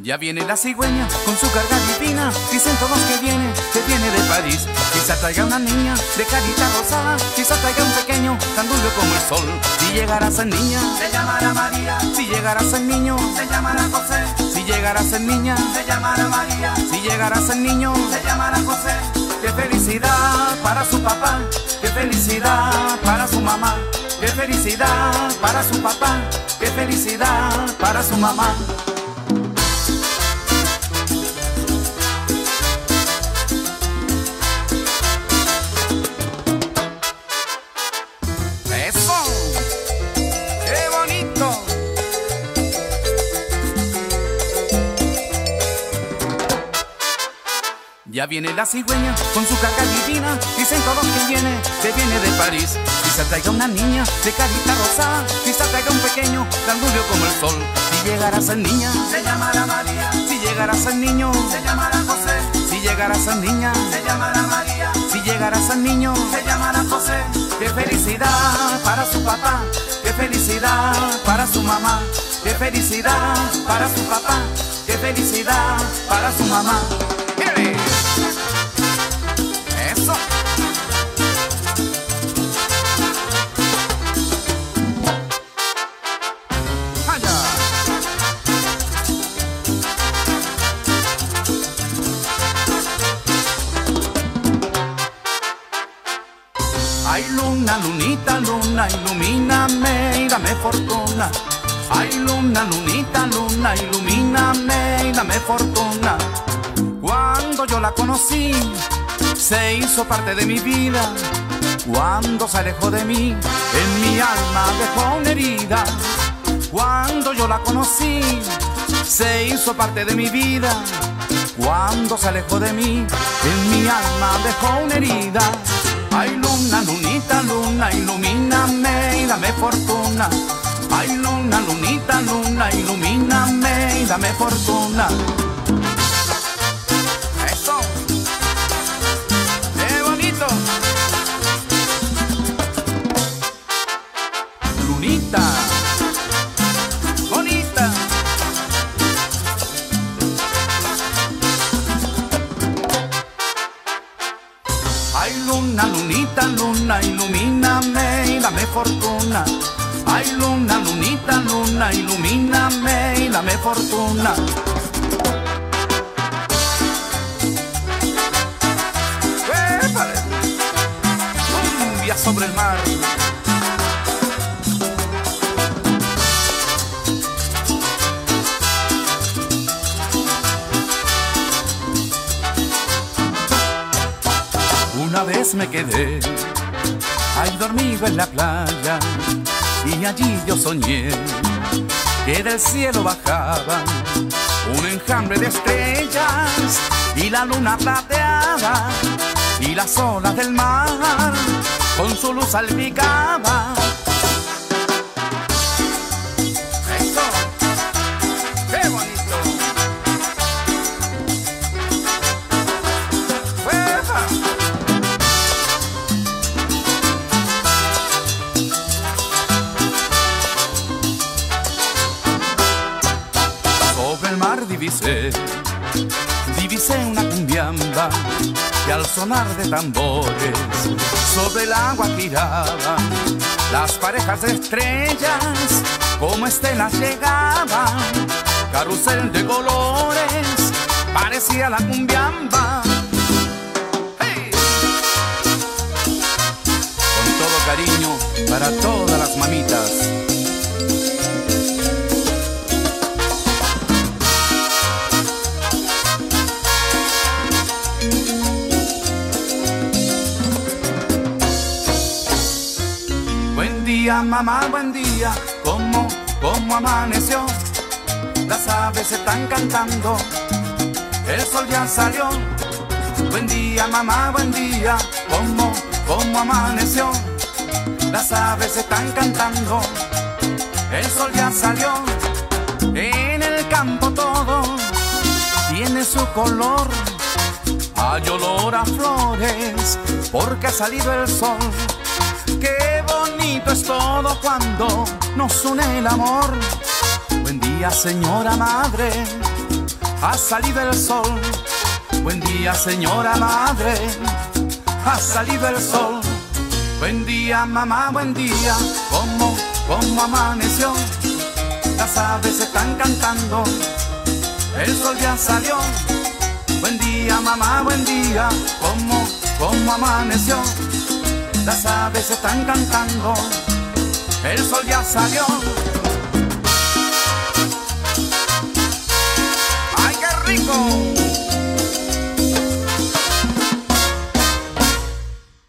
Ya viene la cigüeña con su carga divina. Dicen todos que viene de París. Quizá traiga una niña de carita rosada, quizá traiga un pequeño tan dulce como el sol. Si llegara a ser niña, se llamará María. Si llegara a ser niño, se llamará José. Si llegara a ser niña, se llamará María. Si llegara a ser niño, se llamará José. Qué felicidad para su papá, qué felicidad para su mamá, qué felicidad para su papá, qué felicidad para su mamá. Ya viene la cigüeña con su carga divina. Dicen todos que viene de París. Quizá traiga una niña de carita rosada, quizá traiga un pequeño tan dulce como el sol. Si llegara a ser niña, se llamará María. Si llegara a ser niño, se llamará José. Si llegara a ser niña, se llamará María. Si llegara a ser niño, se llamará José. Qué felicidad para su papá, qué felicidad para su mamá, qué felicidad para su papá, qué felicidad para su mamá. ¡Mírale! ¡Eso! ¡Allá! Ay, luna, lunita, luna, ilumíname y dame fortuna. Ay, luna, lunita, luna, ilumíname y dame fortuna. Cuando yo la conocí, se hizo parte de mi vida. Cuando se alejó de mí, en mi alma dejó una herida. Cuando yo la conocí, se hizo parte de mi vida. Cuando se alejó de mí, en mi alma dejó una herida. Ay, luna, lunita, luna, ilumíname y dame fortuna. Ay, luna, lunita, luna, ilumíname y dame fortuna. Lunita, bonita. Ay, luna, lunita, luna, ilumíname y dame fortuna. Ay, luna, lunita, luna, ilumíname y dame fortuna. ¡Épale! Cumbia sobre el mar. Una vez me quedé ahí dormido en la playa y allí yo soñé que del cielo bajaba un enjambre de estrellas y la luna plateada y las olas del mar con su luz salpicaba. ¡Eso! ¡Qué bonito! Divisé una cumbiamba que al sonar de tambores sobre el agua giraban las parejas de estrellas como estelas llegaban, carrusel de colores parecía la cumbiamba. ¡Hey! Con todo cariño para todas las mamitas. Buen día, mamá, buen día, ¿cómo amaneció? Las aves están cantando, el sol ya salió. Buen día, mamá, buen día, ¿cómo amaneció? Las aves están cantando, el sol ya salió. En el campo todo tiene su color, hay olor a flores porque ha salido el sol. Qué bonito es todo cuando nos une el amor. Buen día, señora madre, ha salido el sol. Buen día, señora madre, ha salido el sol. Buen día, mamá, buen día, ¿cómo amaneció? Las aves están cantando, el sol ya salió. Buen día, mamá, buen día, ¿cómo amaneció? Las aves están cantando, el sol ya salió. ¡Ay, qué rico!